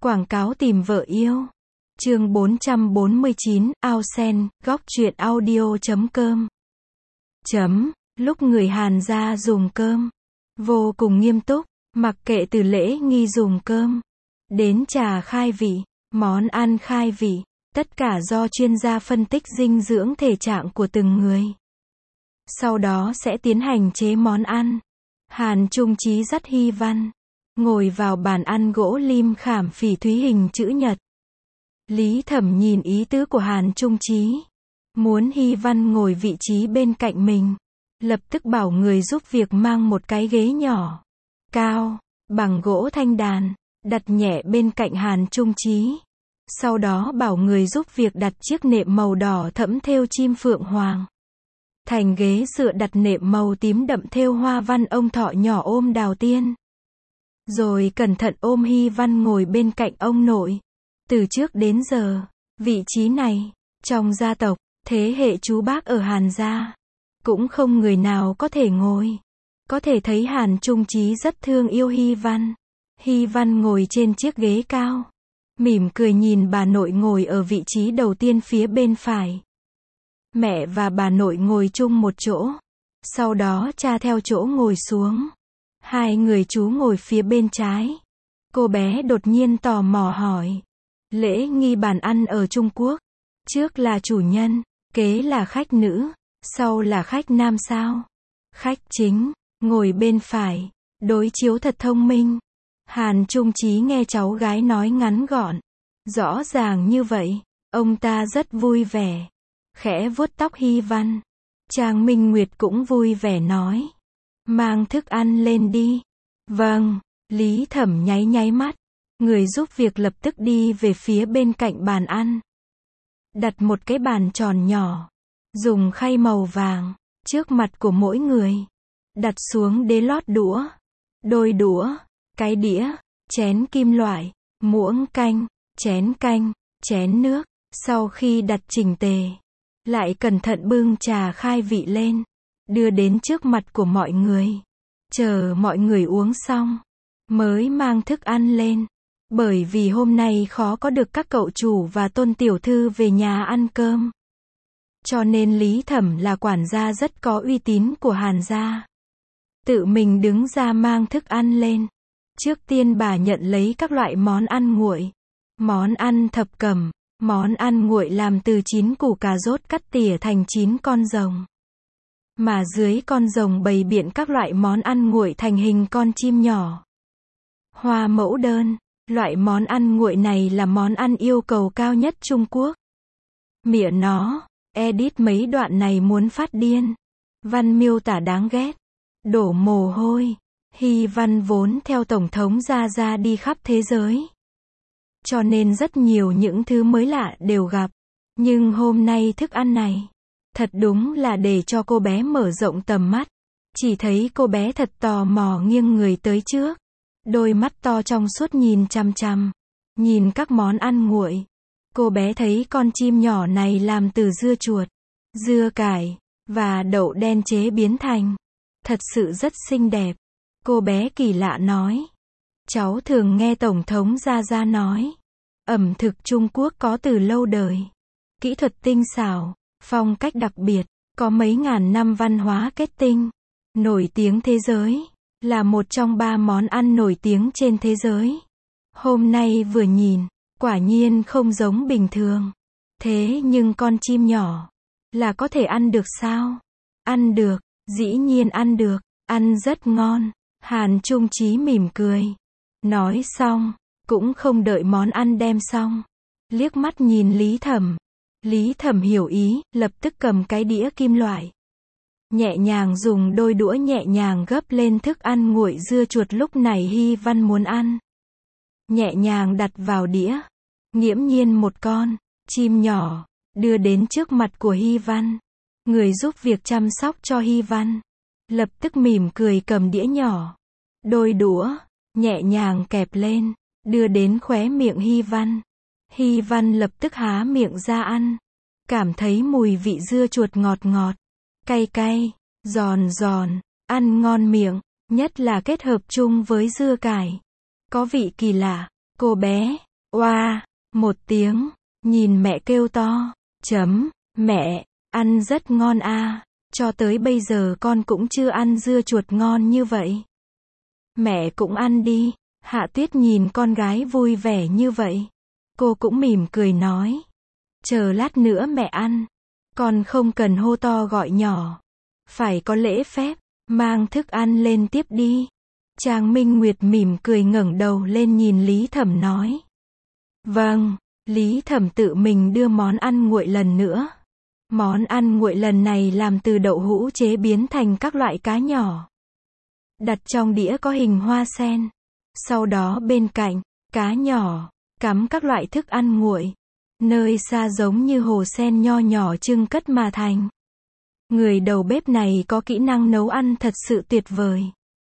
Quảng cáo tìm vợ yêu. Chương 449, ao sen, góc truyện audio.com. Lúc người Hàn gia dùng cơm, vô cùng nghiêm túc, mặc kệ từ lễ nghi dùng cơm, đến trà khai vị, món ăn khai vị, tất cả do chuyên gia phân tích dinh dưỡng thể trạng của từng người. Sau đó sẽ tiến hành chế món ăn. Hàn Trung Chí dắt Hy Văn ngồi vào bàn ăn gỗ lim khảm phỉ thúy hình chữ nhật. Lý Thẩm nhìn ý tứ của Hàn Trung Chí, muốn Hy Văn ngồi vị trí bên cạnh mình, lập tức bảo người giúp việc mang một cái ghế nhỏ, cao, bằng gỗ thanh đàn, đặt nhẹ bên cạnh Hàn Trung Chí. Sau đó bảo người giúp việc đặt chiếc nệm màu đỏ thẫm thêu chim phượng hoàng. Thành ghế dựa đặt nệm màu tím đậm thêu hoa văn ông thọ nhỏ ôm đào tiên. Rồi cẩn thận ôm Hy Văn ngồi bên cạnh ông nội. Từ trước đến giờ, vị trí này, trong gia tộc, thế hệ chú bác ở Hàn gia, cũng không người nào có thể ngồi. Có thể thấy Hàn Trung Chí rất thương yêu Hy Văn. Hy Văn ngồi trên chiếc ghế cao, mỉm cười nhìn bà nội ngồi ở vị trí đầu tiên phía bên phải. Mẹ và bà nội ngồi chung một chỗ. Sau đó cha theo chỗ ngồi xuống. Hai người chú ngồi phía bên trái. Cô bé đột nhiên tò mò hỏi. Lễ nghi bàn ăn ở Trung Quốc, trước là chủ nhân, kế là khách nữ, sau là khách nam sao? Khách chính, ngồi bên phải, đối chiếu thật thông minh. Hàn Trung Chí nghe cháu gái nói ngắn gọn, rõ ràng như vậy, ông ta rất vui vẻ. Khẽ vuốt tóc Hy Văn. Trang Minh Nguyệt cũng vui vẻ nói. Mang thức ăn lên đi. Vâng, Lý Thẩm nháy nháy mắt. Người giúp việc lập tức đi về phía bên cạnh bàn ăn. Đặt một cái bàn tròn nhỏ. Dùng khay màu vàng, trước mặt của mỗi người. Đặt xuống đế lót đũa. Đôi đũa, cái đĩa, chén kim loại, muỗng canh, chén nước. Sau khi đặt chỉnh tề, lại cẩn thận bưng trà khai vị lên, đưa đến trước mặt của mọi người. Chờ mọi người uống xong, mới mang thức ăn lên. Bởi vì hôm nay khó có được các cậu chủ và Tôn tiểu thư về nhà ăn cơm. Cho nên Lý Thẩm là quản gia rất có uy tín của Hàn gia. Tự mình đứng ra mang thức ăn lên. Trước tiên bà nhận lấy các loại món ăn nguội. Món ăn thập cẩm. Món ăn nguội làm từ 9 củ cà rốt cắt tỉa thành 9 con rồng. Mà dưới con rồng bày biện các loại món ăn nguội thành hình con chim nhỏ. Hoa mẫu đơn. Loại món ăn nguội này là món ăn yêu cầu cao nhất Trung Quốc. Mịa nó, edit mấy đoạn này muốn phát điên. Văn miêu tả đáng ghét. Đổ mồ hôi. Hy Văn vốn theo Tổng thống ra đi khắp thế giới. Cho nên rất nhiều những thứ mới lạ đều gặp. Nhưng hôm nay thức ăn này, thật đúng là để cho cô bé mở rộng tầm mắt. Chỉ thấy cô bé thật tò mò nghiêng người tới trước. Đôi mắt to trong suốt nhìn chằm chằm. Nhìn các món ăn nguội. Cô bé thấy con chim nhỏ này làm từ dưa chuột, dưa cải, và đậu đen chế biến thành. Thật sự rất xinh đẹp. Cô bé kỳ lạ nói. Cháu thường nghe Tổng thống ra nói. Ẩm thực Trung Quốc có từ lâu đời. Kỹ thuật tinh xảo, phong cách đặc biệt, có mấy ngàn năm văn hóa kết tinh. Nổi tiếng thế giới. Là một trong 3 món ăn nổi tiếng trên thế giới. Hôm nay vừa nhìn, quả nhiên không giống bình thường. Thế nhưng con chim nhỏ, là có thể ăn được sao? Ăn được, dĩ nhiên ăn được, ăn rất ngon. Hàn Trung Chí mỉm cười. Nói xong, cũng không đợi món ăn đem xong. Liếc mắt nhìn Lý Thẩm. Lý Thẩm hiểu ý, lập tức cầm cái đĩa kim loại. Nhẹ nhàng dùng đôi đũa nhẹ nhàng gấp lên thức ăn nguội dưa chuột lúc này Hy Văn muốn ăn. Nhẹ nhàng đặt vào đĩa. Nghiễm nhiên một con chim nhỏ, đưa đến trước mặt của Hy Văn. Người giúp việc chăm sóc cho Hy Văn. Lập tức mỉm cười cầm đĩa nhỏ. Đôi đũa, nhẹ nhàng kẹp lên, đưa đến khóe miệng Hy Văn. Hy Văn lập tức há miệng ra ăn. Cảm thấy mùi vị dưa chuột ngọt ngọt. Cay cay, giòn giòn, ăn ngon miệng, nhất là kết hợp chung với dưa cải. Có vị kỳ lạ, cô bé, Oa, một tiếng, nhìn mẹ kêu to. Mẹ, ăn rất ngon à, cho tới bây giờ con cũng chưa ăn dưa chuột ngon như vậy. Mẹ cũng ăn đi. Hạ Tuyết nhìn con gái vui vẻ như vậy. Cô cũng mỉm cười nói. Chờ lát nữa mẹ ăn. Con không cần hô to gọi nhỏ. Phải có lễ phép, mang thức ăn lên tiếp đi. Trang Minh Nguyệt mỉm cười ngẩng đầu lên nhìn Lý Thẩm nói. Vâng, Lý Thẩm tự mình đưa món ăn nguội lần nữa. Món ăn nguội lần này làm từ đậu hũ chế biến thành các loại cá nhỏ. Đặt trong đĩa có hình hoa sen. Sau đó bên cạnh, cá nhỏ, cắm các loại thức ăn nguội. Nơi xa giống như hồ sen nho nhỏ trưng cất mà thành. Người đầu bếp này có kỹ năng nấu ăn thật sự tuyệt vời.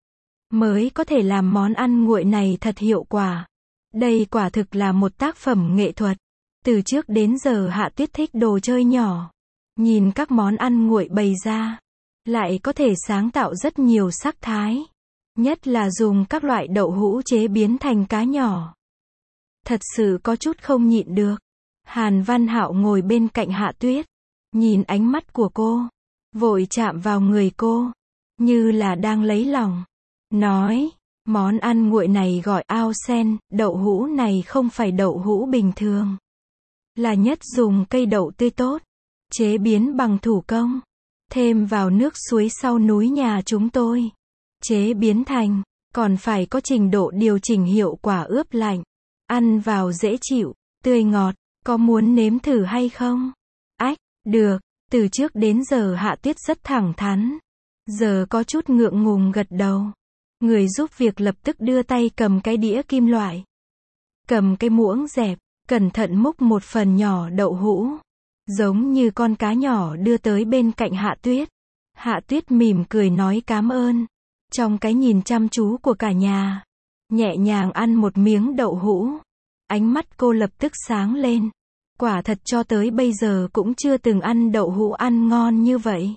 Mới có thể làm món ăn nguội này thật hiệu quả. Đây quả thực là một tác phẩm nghệ thuật. Từ trước đến giờ Hạ Tuyết thích đồ chơi nhỏ. Nhìn các món ăn nguội bày ra, lại có thể sáng tạo rất nhiều sắc thái. Nhất là dùng các loại đậu hũ chế biến thành cá nhỏ. Thật sự có chút không nhịn được. Hàn Văn Hạo ngồi bên cạnh Hạ Tuyết. Nhìn ánh mắt của cô. Vội chạm vào người cô. Như là đang lấy lòng. Nói, món ăn nguội này gọi ao sen, đậu hũ này không phải đậu hũ bình thường. Là nhất dùng cây đậu tươi tốt. Chế biến bằng thủ công. Thêm vào nước suối sau núi nhà chúng tôi. Chế biến thành, còn phải có trình độ điều chỉnh hiệu quả ướp lạnh. Ăn vào dễ chịu, tươi ngọt, có muốn nếm thử hay không? Ách, được, từ trước đến giờ Hạ Tuyết rất thẳng thắn. Giờ có chút ngượng ngùng gật đầu. Người giúp việc lập tức đưa tay cầm cái đĩa kim loại. Cầm cái muỗng dẹp, cẩn thận múc một phần nhỏ đậu hũ. Giống như con cá nhỏ đưa tới bên cạnh Hạ Tuyết. Hạ Tuyết mỉm cười nói cảm ơn. Trong cái nhìn chăm chú của cả nhà. Nhẹ nhàng ăn một miếng đậu hũ. Ánh mắt cô lập tức sáng lên. Quả thật cho tới bây giờ cũng chưa từng ăn đậu hũ ăn ngon như vậy.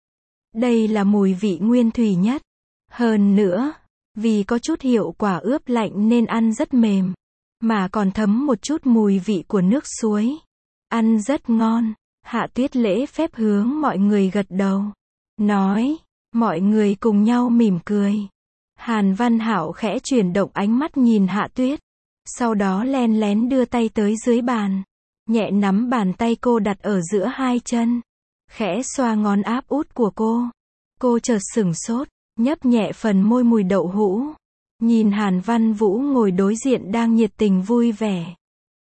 Đây là mùi vị nguyên thủy nhất. Hơn nữa, vì có chút hiệu quả ướp lạnh nên ăn rất mềm. Mà còn thấm một chút mùi vị của nước suối. Ăn rất ngon. Hạ Tuyết lễ phép hướng mọi người gật đầu. Nói, mọi người cùng nhau mỉm cười. Hàn Văn Hạo khẽ chuyển động ánh mắt nhìn Hạ Tuyết. Sau đó len lén đưa tay tới dưới bàn. Nhẹ nắm bàn tay cô đặt ở giữa hai chân. Khẽ xoa ngón áp út của cô. Cô chợt sửng sốt, nhấp nhẹ phần môi mùi đậu hũ. Nhìn Hàn Văn Vũ ngồi đối diện đang nhiệt tình vui vẻ.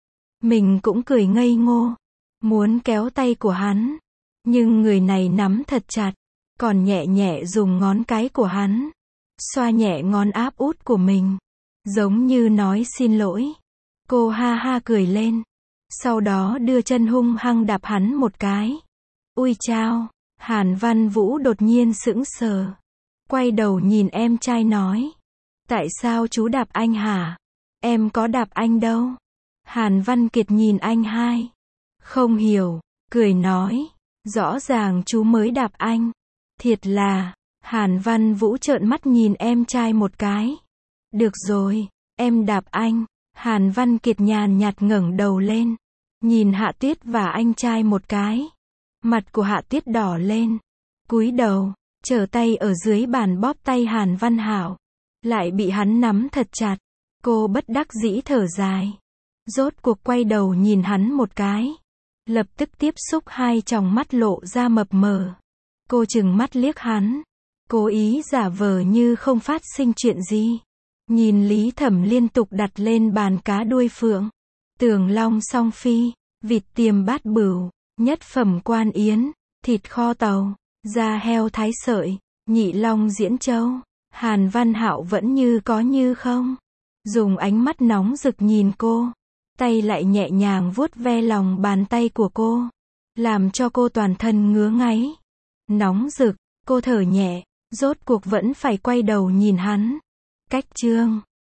Mình cũng cười ngây ngô. Muốn kéo tay của hắn. Nhưng người này nắm thật chặt. Còn nhẹ nhẹ dùng ngón cái của hắn. Xoa nhẹ ngón áp út của mình. Giống như nói xin lỗi. Cô ha ha cười lên. Sau đó đưa chân hung hăng đạp hắn một cái. Ui chao. Hàn Văn Vũ đột nhiên sững sờ. Quay đầu nhìn em trai nói. Tại sao chú đạp anh hả? Em có đạp anh đâu. Hàn Văn Kiệt nhìn anh hai. Không hiểu. Cười nói. Rõ ràng chú mới đạp anh. Thiệt là. Hàn Văn Vũ trợn mắt nhìn em trai một cái. Được rồi. Em đạp anh. Hàn Văn Kiệt nhàn nhạt ngẩng đầu lên. Nhìn Hạ Tuyết và anh trai một cái. Mặt của Hạ Tuyết đỏ lên. Cúi đầu. Trở tay ở dưới bàn bóp tay Hàn Văn Hạo. Lại bị hắn nắm thật chặt. Cô bất đắc dĩ thở dài. Rốt cuộc quay đầu nhìn hắn một cái. Lập tức tiếp xúc hai tròng mắt lộ ra mập mờ. Cô trừng mắt liếc hắn. Cố ý giả vờ như không phát sinh chuyện gì. Nhìn Lý Thẩm liên tục đặt lên bàn cá đuôi phượng. Tường long song phi. Vịt tiềm bát bửu. Nhất phẩm quan yến. Thịt kho tàu. Da heo thái sợi. Nhị long diễn châu. Hàn Văn Hạo vẫn như có như không. Dùng ánh mắt nóng rực nhìn cô. Tay lại nhẹ nhàng vuốt ve lòng bàn tay của cô. Làm cho cô toàn thân ngứa ngáy. Nóng rực, cô thở nhẹ. Rốt cuộc vẫn phải quay đầu nhìn hắn. Cách chương